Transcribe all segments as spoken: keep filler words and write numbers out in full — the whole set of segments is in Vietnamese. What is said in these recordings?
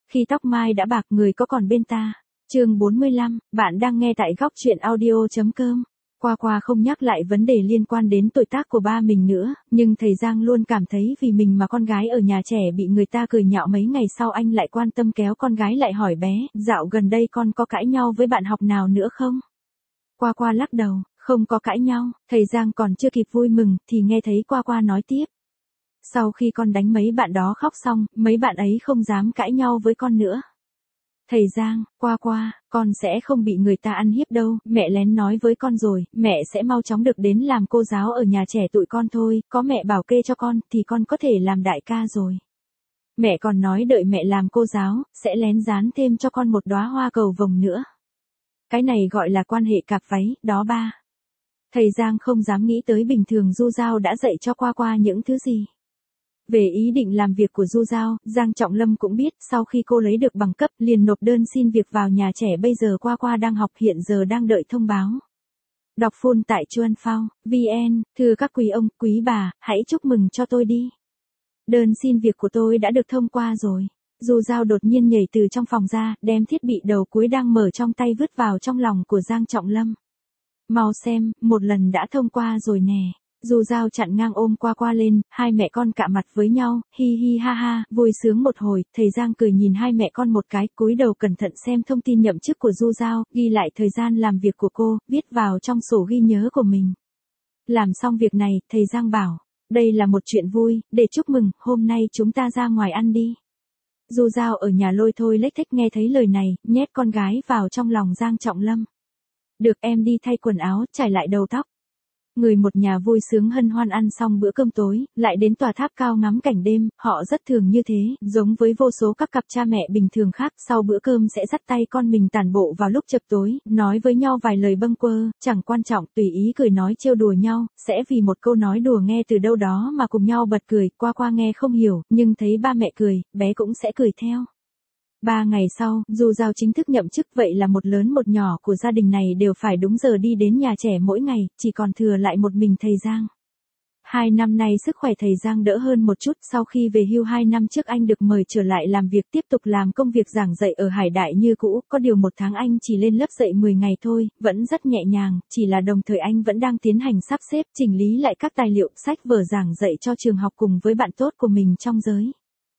khi tóc mai đã bạc người có còn bên ta. Chương bốn mươi lăm, bạn đang nghe tại góc truyện audio.com. Qua qua không nhắc lại vấn đề liên quan đến tuổi tác của ba mình nữa, nhưng thầy Giang luôn cảm thấy vì mình mà con gái ở nhà trẻ bị người ta cười nhạo. Mấy ngày sau anh lại quan tâm kéo con gái lại hỏi bé, dạo gần đây con có cãi nhau với bạn học nào nữa không? Qua qua lắc đầu, không có cãi nhau. Thầy Giang còn chưa kịp vui mừng, thì nghe thấy qua qua nói tiếp. Sau khi con đánh mấy bạn đó khóc xong, mấy bạn ấy không dám cãi nhau với con nữa. Thầy Giang, qua qua, con sẽ không bị người ta ăn hiếp đâu, mẹ lén nói với con rồi, mẹ sẽ mau chóng được đến làm cô giáo ở nhà trẻ tụi con thôi, có mẹ bảo kê cho con, thì con có thể làm đại ca rồi. Mẹ còn nói đợi mẹ làm cô giáo, sẽ lén dán thêm cho con một đóa hoa cầu vồng nữa. Cái này gọi là quan hệ cặp váy, đó ba. Thầy Giang không dám nghĩ tới bình thường Du Giao đã dạy cho qua qua những thứ gì. Về ý định làm việc của Du Giao, Giang Trọng Lâm cũng biết, sau khi cô lấy được bằng cấp, liền nộp đơn xin việc vào nhà trẻ. Bây giờ qua qua đang học, hiện giờ đang đợi thông báo. Đọc full tại chuan phao chấm vn, thưa các quý ông, quý bà, hãy chúc mừng cho tôi đi. Đơn xin việc của tôi đã được thông qua rồi. Du Giao đột nhiên nhảy từ trong phòng ra, đem thiết bị đầu cuối đang mở trong tay vứt vào trong lòng của Giang Trọng Lâm. Mau xem, một lần đã thông qua rồi nè. Du Giao chặn ngang ôm qua qua lên, hai mẹ con cạ mặt với nhau, hi hi ha ha, vui sướng một hồi. Thầy Giang cười nhìn hai mẹ con một cái, cúi đầu cẩn thận xem thông tin nhậm chức của Du Giao, ghi lại thời gian làm việc của cô, viết vào trong sổ ghi nhớ của mình. Làm xong việc này, thầy Giang bảo, đây là một chuyện vui, để chúc mừng, hôm nay chúng ta ra ngoài ăn đi. Du Giao ở nhà lôi thôi lếch thếch nghe thấy lời này, nhét con gái vào trong lòng Giang Trọng Lâm. Được, em đi thay quần áo, trải lại đầu tóc. Người một nhà vui sướng hân hoan ăn xong bữa cơm tối, lại đến tòa tháp cao ngắm cảnh đêm. Họ rất thường như thế, giống với vô số các cặp cha mẹ bình thường khác. Sau bữa cơm sẽ dắt tay con mình tản bộ vào lúc chập tối, nói với nhau vài lời bâng quơ, chẳng quan trọng, tùy ý cười nói trêu đùa nhau, sẽ vì một câu nói đùa nghe từ đâu đó mà cùng nhau bật cười. Qua qua nghe không hiểu, nhưng thấy ba mẹ cười, bé cũng sẽ cười theo. Ba ngày sau, Du Giao chính thức nhậm chức, vậy là một lớn một nhỏ của gia đình này đều phải đúng giờ đi đến nhà trẻ mỗi ngày, chỉ còn thừa lại một mình thầy Giang. Hai năm nay sức khỏe thầy Giang đỡ hơn một chút, sau khi về hưu hai năm trước anh được mời trở lại làm việc, tiếp tục làm công việc giảng dạy ở Hải Đại như cũ, có điều một tháng anh chỉ lên lớp dạy mười ngày thôi, vẫn rất nhẹ nhàng, chỉ là đồng thời anh vẫn đang tiến hành sắp xếp, chỉnh lý lại các tài liệu, sách vở giảng dạy cho trường học cùng với bạn tốt của mình trong giới.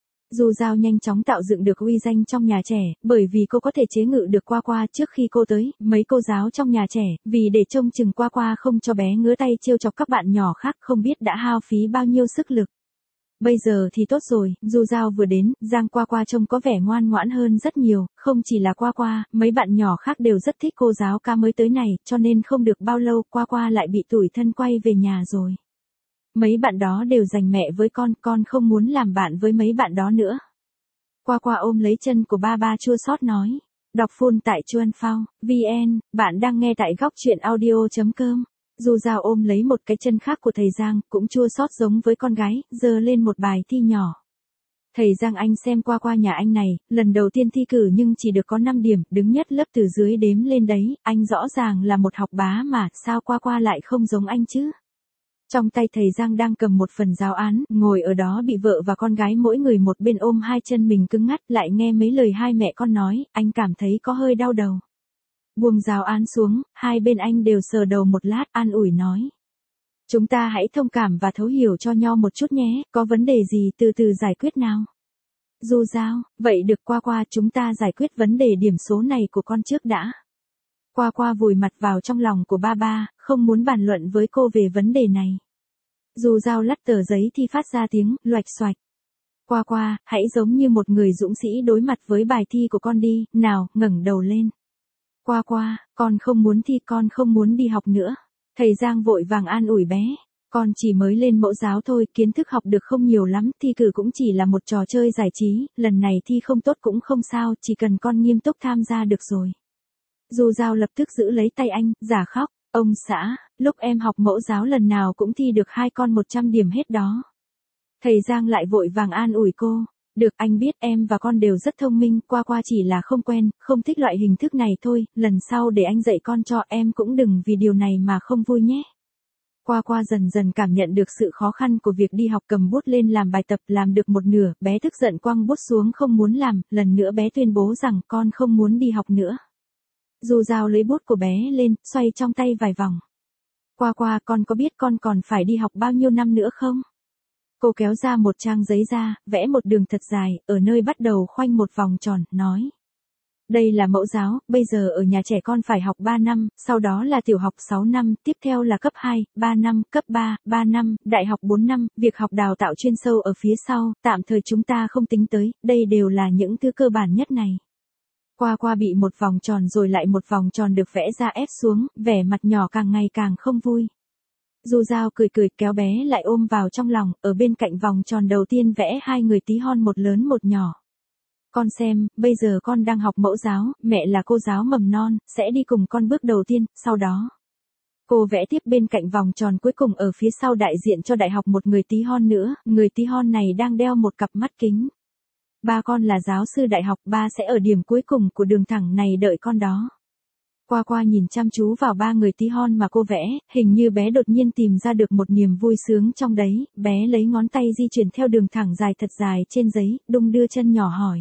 Du Giao nhanh chóng tạo dựng được uy danh trong nhà trẻ, bởi vì cô có thể chế ngự được qua qua. Trước khi cô tới, mấy cô giáo trong nhà trẻ, vì để trông chừng qua qua không cho bé ngứa tay trêu chọc các bạn nhỏ khác, không biết đã hao phí bao nhiêu sức lực. Bây giờ thì tốt rồi, Du Giao vừa đến, Giang qua qua trông có vẻ ngoan ngoãn hơn rất nhiều, không chỉ là qua qua, mấy bạn nhỏ khác đều rất thích cô giáo ca mới tới này, cho nên không được bao lâu qua qua lại bị tủi thân quay về nhà rồi. Mấy bạn đó đều giành mẹ với con, con không muốn làm bạn với mấy bạn đó nữa. Qua qua ôm lấy chân của ba ba chua xót nói. Đọc full tại chuan phao chấm vn, bạn đang nghe tại góc truyện audio.com. Du Giao ôm lấy một cái chân khác của thầy Giang, cũng chua xót giống với con gái, giơ lên một bài thi nhỏ. Thầy Giang, anh xem qua qua nhà anh này, lần đầu tiên thi cử nhưng chỉ được có năm điểm, đứng nhất lớp từ dưới đếm lên đấy, anh rõ ràng là một học bá mà, sao qua qua lại không giống anh chứ? Trong tay thầy Giang đang cầm một phần giáo án, ngồi ở đó bị vợ và con gái mỗi người một bên ôm hai chân mình cứng ngắt, lại nghe mấy lời hai mẹ con nói, anh cảm thấy có hơi đau đầu. Buông giáo án xuống, hai bên anh đều sờ đầu một lát, an ủi nói. Chúng ta hãy thông cảm và thấu hiểu cho nhau một chút nhé, có vấn đề gì từ từ giải quyết nào. Du Giao, vậy được qua qua, chúng ta giải quyết vấn đề điểm số này của con trước đã. Qua qua vùi mặt vào trong lòng của ba ba, không muốn bàn luận với cô về vấn đề này. Du Giao lắc tờ giấy thi phát ra tiếng, loạch xoạch. Qua qua, hãy giống như một người dũng sĩ đối mặt với bài thi của con đi, nào, ngẩng đầu lên. Qua qua, con không muốn thi, con không muốn đi học nữa. Thầy Giang vội vàng an ủi bé. Con chỉ mới lên mẫu giáo thôi, kiến thức học được không nhiều lắm, thi cử cũng chỉ là một trò chơi giải trí, lần này thi không tốt cũng không sao, chỉ cần con nghiêm túc tham gia được rồi. Du Giao lập tức giữ lấy tay anh, giả khóc, ông xã, lúc em học mẫu giáo lần nào cũng thi được hai con một trăm điểm hết đó. Thầy Giang lại vội vàng an ủi cô, được anh biết em và con đều rất thông minh, qua qua chỉ là không quen, không thích loại hình thức này thôi, lần sau để anh dạy con cho, em cũng đừng vì điều này mà không vui nhé. Qua Qua dần dần cảm nhận được sự khó khăn của việc đi học, cầm bút lên làm bài tập, làm được một nửa, bé tức giận quăng bút xuống không muốn làm, lần nữa bé tuyên bố rằng con không muốn đi học nữa. Du Dao lấy bút của bé lên, xoay trong tay vài vòng. Qua Qua, con có biết con còn phải đi học bao nhiêu năm nữa không? Cô kéo ra một trang giấy ra, vẽ một đường thật dài, ở nơi bắt đầu khoanh một vòng tròn, nói. Đây là mẫu giáo, bây giờ ở nhà trẻ con phải học ba năm, sau đó là tiểu học sáu năm, tiếp theo là cấp hai, ba năm, cấp ba, ba năm, đại học bốn năm, việc học đào tạo chuyên sâu ở phía sau, tạm thời chúng ta không tính tới, đây đều là những thứ cơ bản nhất này. Qua Qua bị một vòng tròn rồi lại một vòng tròn được vẽ ra ép xuống, vẻ mặt nhỏ càng ngày càng không vui. Du Dao cười cười kéo bé lại ôm vào trong lòng, ở bên cạnh vòng tròn đầu tiên vẽ hai người tí hon, một lớn một nhỏ. Con xem, bây giờ con đang học mẫu giáo, mẹ là cô giáo mầm non, sẽ đi cùng con bước đầu tiên, sau đó. Cô vẽ tiếp bên cạnh vòng tròn cuối cùng ở phía sau đại diện cho đại học một người tí hon nữa, người tí hon này đang đeo một cặp mắt kính. Ba con là giáo sư đại học, ba sẽ ở điểm cuối cùng của đường thẳng này đợi con đó. Qua Qua nhìn chăm chú vào ba người tí hon mà cô vẽ, hình như bé đột nhiên tìm ra được một niềm vui sướng trong đấy, bé lấy ngón tay di chuyển theo đường thẳng dài thật dài trên giấy, đung đưa chân nhỏ hỏi.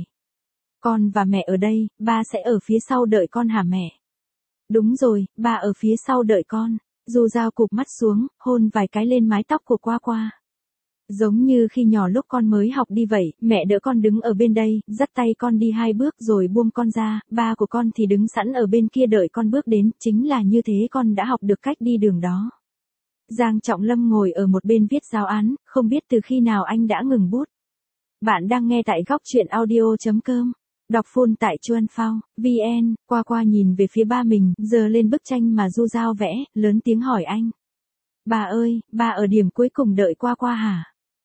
Con và mẹ ở đây, ba sẽ ở phía sau đợi con hả mẹ? Đúng rồi, ba ở phía sau đợi con. Du Dao cụp mắt xuống, hôn vài cái lên mái tóc của Qua Qua. Giống như khi nhỏ lúc con mới học đi vậy, mẹ đỡ con đứng ở bên đây, dắt tay con đi hai bước rồi buông con ra, ba của con thì đứng sẵn ở bên kia đợi con bước đến, chính là như thế con đã học được cách đi đường đó. Giang Trọng Lâm ngồi ở một bên viết giáo án, không biết từ khi nào anh đã ngừng bút. Bạn đang nghe tại góc truyện audio chấm com. Đọc full tại chuan phao, vn, Qua Qua nhìn về phía ba mình, giờ lên bức tranh mà Du Dao vẽ, lớn tiếng hỏi anh. Bà ơi, ba ở điểm cuối cùng đợi Qua Qua hả?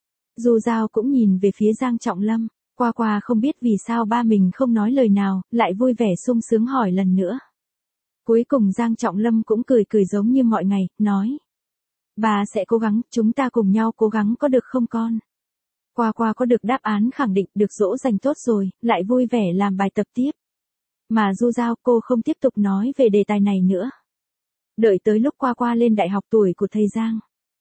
Du Dao cũng nhìn về phía Giang Trọng Lâm, Qua Qua không biết vì sao ba mình không nói lời nào, lại vui vẻ sung sướng hỏi lần nữa. Cuối cùng Giang Trọng Lâm cũng cười cười giống như mọi ngày, nói. Bà sẽ cố gắng, chúng ta cùng nhau cố gắng có được không con? Qua Qua có được đáp án khẳng định, được dỗ dành tốt rồi, lại vui vẻ làm bài tập tiếp. Mà Du Dao, cô không tiếp tục nói về đề tài này nữa. Đợi tới lúc Qua Qua lên đại học tuổi của thầy Giang.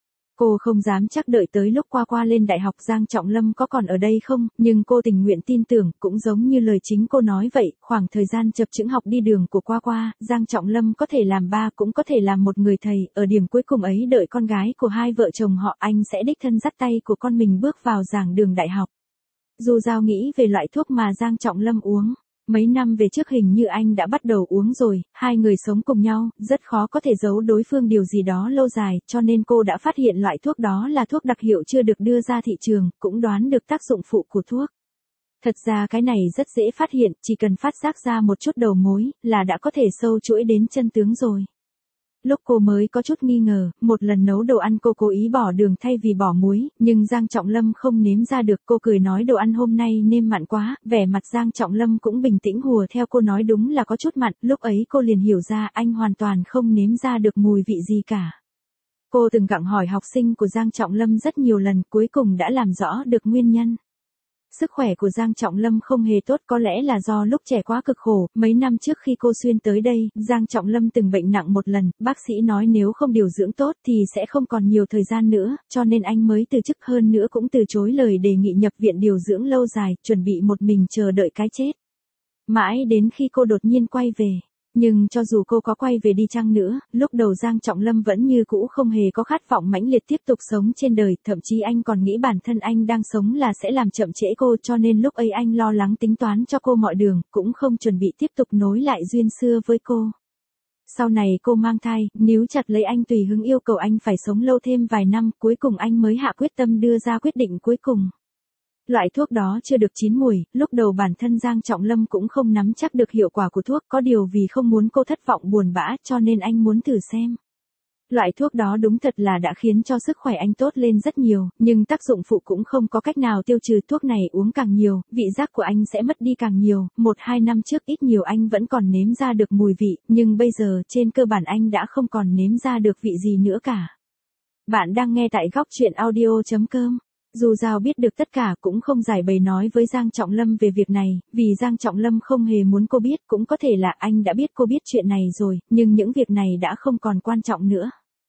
Cô không dám chắc đợi tới lúc Qua Qua lên đại học Giang Trọng Lâm có còn ở đây không, nhưng cô tình nguyện tin tưởng, cũng giống như lời chính cô nói vậy, khoảng thời gian chập chững học đi đường của Qua Qua, Giang Trọng Lâm có thể làm ba cũng có thể làm một người thầy, ở điểm cuối cùng ấy đợi con gái của hai vợ chồng họ, anh sẽ đích thân dắt tay của con mình bước vào giảng đường đại học. Du Dao nghĩ về loại thuốc mà Giang Trọng Lâm uống. Mấy năm về trước hình như anh đã bắt đầu uống rồi, hai người sống cùng nhau, rất khó có thể giấu đối phương điều gì đó lâu dài, cho nên cô đã phát hiện loại thuốc đó là thuốc đặc hiệu chưa được đưa ra thị trường, cũng đoán được tác dụng phụ của thuốc. Thật ra cái này rất dễ phát hiện, chỉ cần phát giác ra một chút đầu mối, là đã có thể sâu chuỗi đến chân tướng rồi. Lúc cô mới có chút nghi ngờ, một lần nấu đồ ăn cô cố ý bỏ đường thay vì bỏ muối, nhưng Giang Trọng Lâm không nếm ra được, cô cười nói đồ ăn hôm nay nêm mặn quá, vẻ mặt Giang Trọng Lâm cũng bình tĩnh hùa theo cô nói đúng là có chút mặn, lúc ấy cô liền hiểu ra anh hoàn toàn không nếm ra được mùi vị gì cả. Cô từng gặng hỏi học sinh của Giang Trọng Lâm rất nhiều lần, cuối cùng đã làm rõ được nguyên nhân. Sức khỏe của Giang Trọng Lâm không hề tốt, có lẽ là do lúc trẻ quá cực khổ, mấy năm trước khi cô xuyên tới đây, Giang Trọng Lâm từng bệnh nặng một lần, bác sĩ nói nếu không điều dưỡng tốt thì sẽ không còn nhiều thời gian nữa, cho nên anh mới từ chức, hơn nữa cũng từ chối lời đề nghị nhập viện điều dưỡng lâu dài, chuẩn bị một mình chờ đợi cái chết. Mãi đến khi cô đột nhiên quay về. Nhưng cho dù cô có quay về đi chăng nữa, lúc đầu Giang Trọng Lâm vẫn như cũ không hề có khát vọng mãnh liệt tiếp tục sống trên đời, thậm chí anh còn nghĩ bản thân anh đang sống là sẽ làm chậm trễ cô, cho nên lúc ấy anh lo lắng tính toán cho cô mọi đường, cũng không chuẩn bị tiếp tục nối lại duyên xưa với cô. Sau này cô mang thai, níu chặt lấy anh tùy hứng yêu cầu anh phải sống lâu thêm vài năm, cuối cùng anh mới hạ quyết tâm đưa ra quyết định cuối cùng. Loại thuốc đó chưa được chín mùi, lúc đầu bản thân Giang Trọng Lâm cũng không nắm chắc được hiệu quả của thuốc, có điều vì không muốn cô thất vọng buồn bã cho nên anh muốn thử xem. Loại thuốc đó đúng thật là đã khiến cho sức khỏe anh tốt lên rất nhiều, nhưng tác dụng phụ cũng không có cách nào tiêu trừ, thuốc này uống càng nhiều, vị giác của anh sẽ mất đi càng nhiều, một hai năm trước ít nhiều anh vẫn còn nếm ra được mùi vị, nhưng bây giờ trên cơ bản anh đã không còn nếm ra được vị gì nữa cả. Bạn đang nghe tại góc truyện audio chấm com. Du Dao biết được tất cả cũng không giải bày nói với Giang Trọng Lâm về việc này, vì Giang Trọng Lâm không hề muốn cô biết, cũng có thể là anh đã biết cô biết chuyện này rồi, nhưng những việc này đã không còn quan trọng nữa.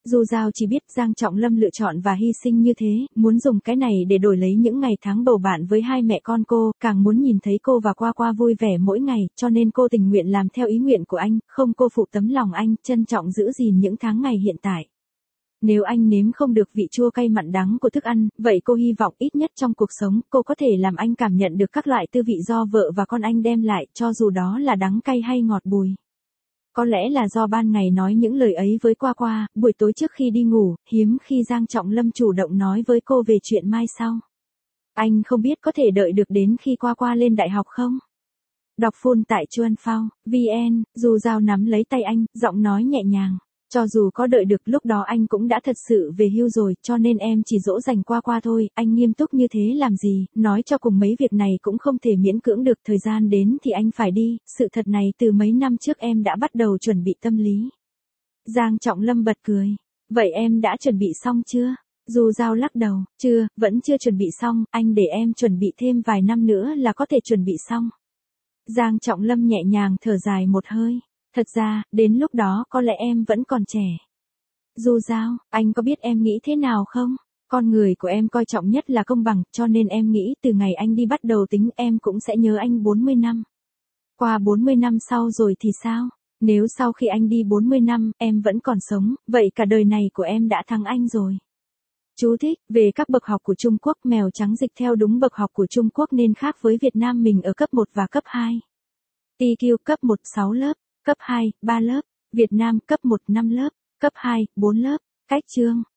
Dù Giao chỉ biết Giang Trọng Lâm lựa chọn và hy sinh như thế, muốn dùng cái này để đổi lấy những ngày tháng bầu bạn với hai mẹ con cô, càng muốn nhìn thấy cô và Qua Qua vui vẻ mỗi ngày, cho nên cô tình nguyện làm theo ý nguyện của anh, không cô phụ tấm lòng anh, trân trọng giữ gìn những tháng ngày hiện tại. Nếu anh nếm không được vị chua cay mặn đắng của thức ăn, vậy cô hy vọng ít nhất trong cuộc sống, cô có thể làm anh cảm nhận được các loại tư vị do vợ và con anh đem lại, cho dù đó là đắng cay hay ngọt bùi. Có lẽ là do ban ngày nói những lời ấy với Qua Qua, buổi tối trước khi đi ngủ, hiếm khi Giang Trọng Lâm chủ động nói với cô về chuyện mai sau. Anh không biết có thể đợi được đến khi Qua Qua lên đại học không? Đọc full tại chuan phao chấm vn, dù Giao nắm lấy tay anh, giọng nói nhẹ nhàng. Cho dù có đợi được lúc đó anh cũng đã thật sự về hưu rồi, cho nên em chỉ dỗ dành Qua Qua thôi, anh nghiêm túc như thế làm gì, nói cho cùng mấy việc này cũng không thể miễn cưỡng được, thời gian đến thì anh phải đi, sự thật này từ mấy năm trước em đã bắt đầu chuẩn bị tâm lý. Giang Trọng Lâm bật cười, vậy em đã chuẩn bị xong chưa? Dù Giao lắc đầu, chưa, vẫn chưa chuẩn bị xong, anh để em chuẩn bị thêm vài năm nữa là có thể chuẩn bị xong. Giang Trọng Lâm nhẹ nhàng thở dài một hơi. Thật ra, đến lúc đó có lẽ em vẫn còn trẻ. Dù Giao, anh có biết em nghĩ thế nào không? Con người của em coi trọng nhất là công bằng, cho nên em nghĩ từ ngày anh đi bắt đầu tính em cũng sẽ nhớ anh bốn mươi năm. Qua bốn mươi năm sau rồi thì sao? Nếu sau khi anh đi bốn mươi năm, em vẫn còn sống, vậy cả đời này của em đã thắng anh rồi. Chú thích, về các bậc học của Trung Quốc, mèo trắng dịch theo đúng bậc học của Trung Quốc nên khác với Việt Nam mình ở cấp một và cấp hai. tê quy cấp một sáu lớp. Cấp hai, ba lớp, Việt Nam cấp một năm lớp, cấp hai, bốn lớp, cách chương.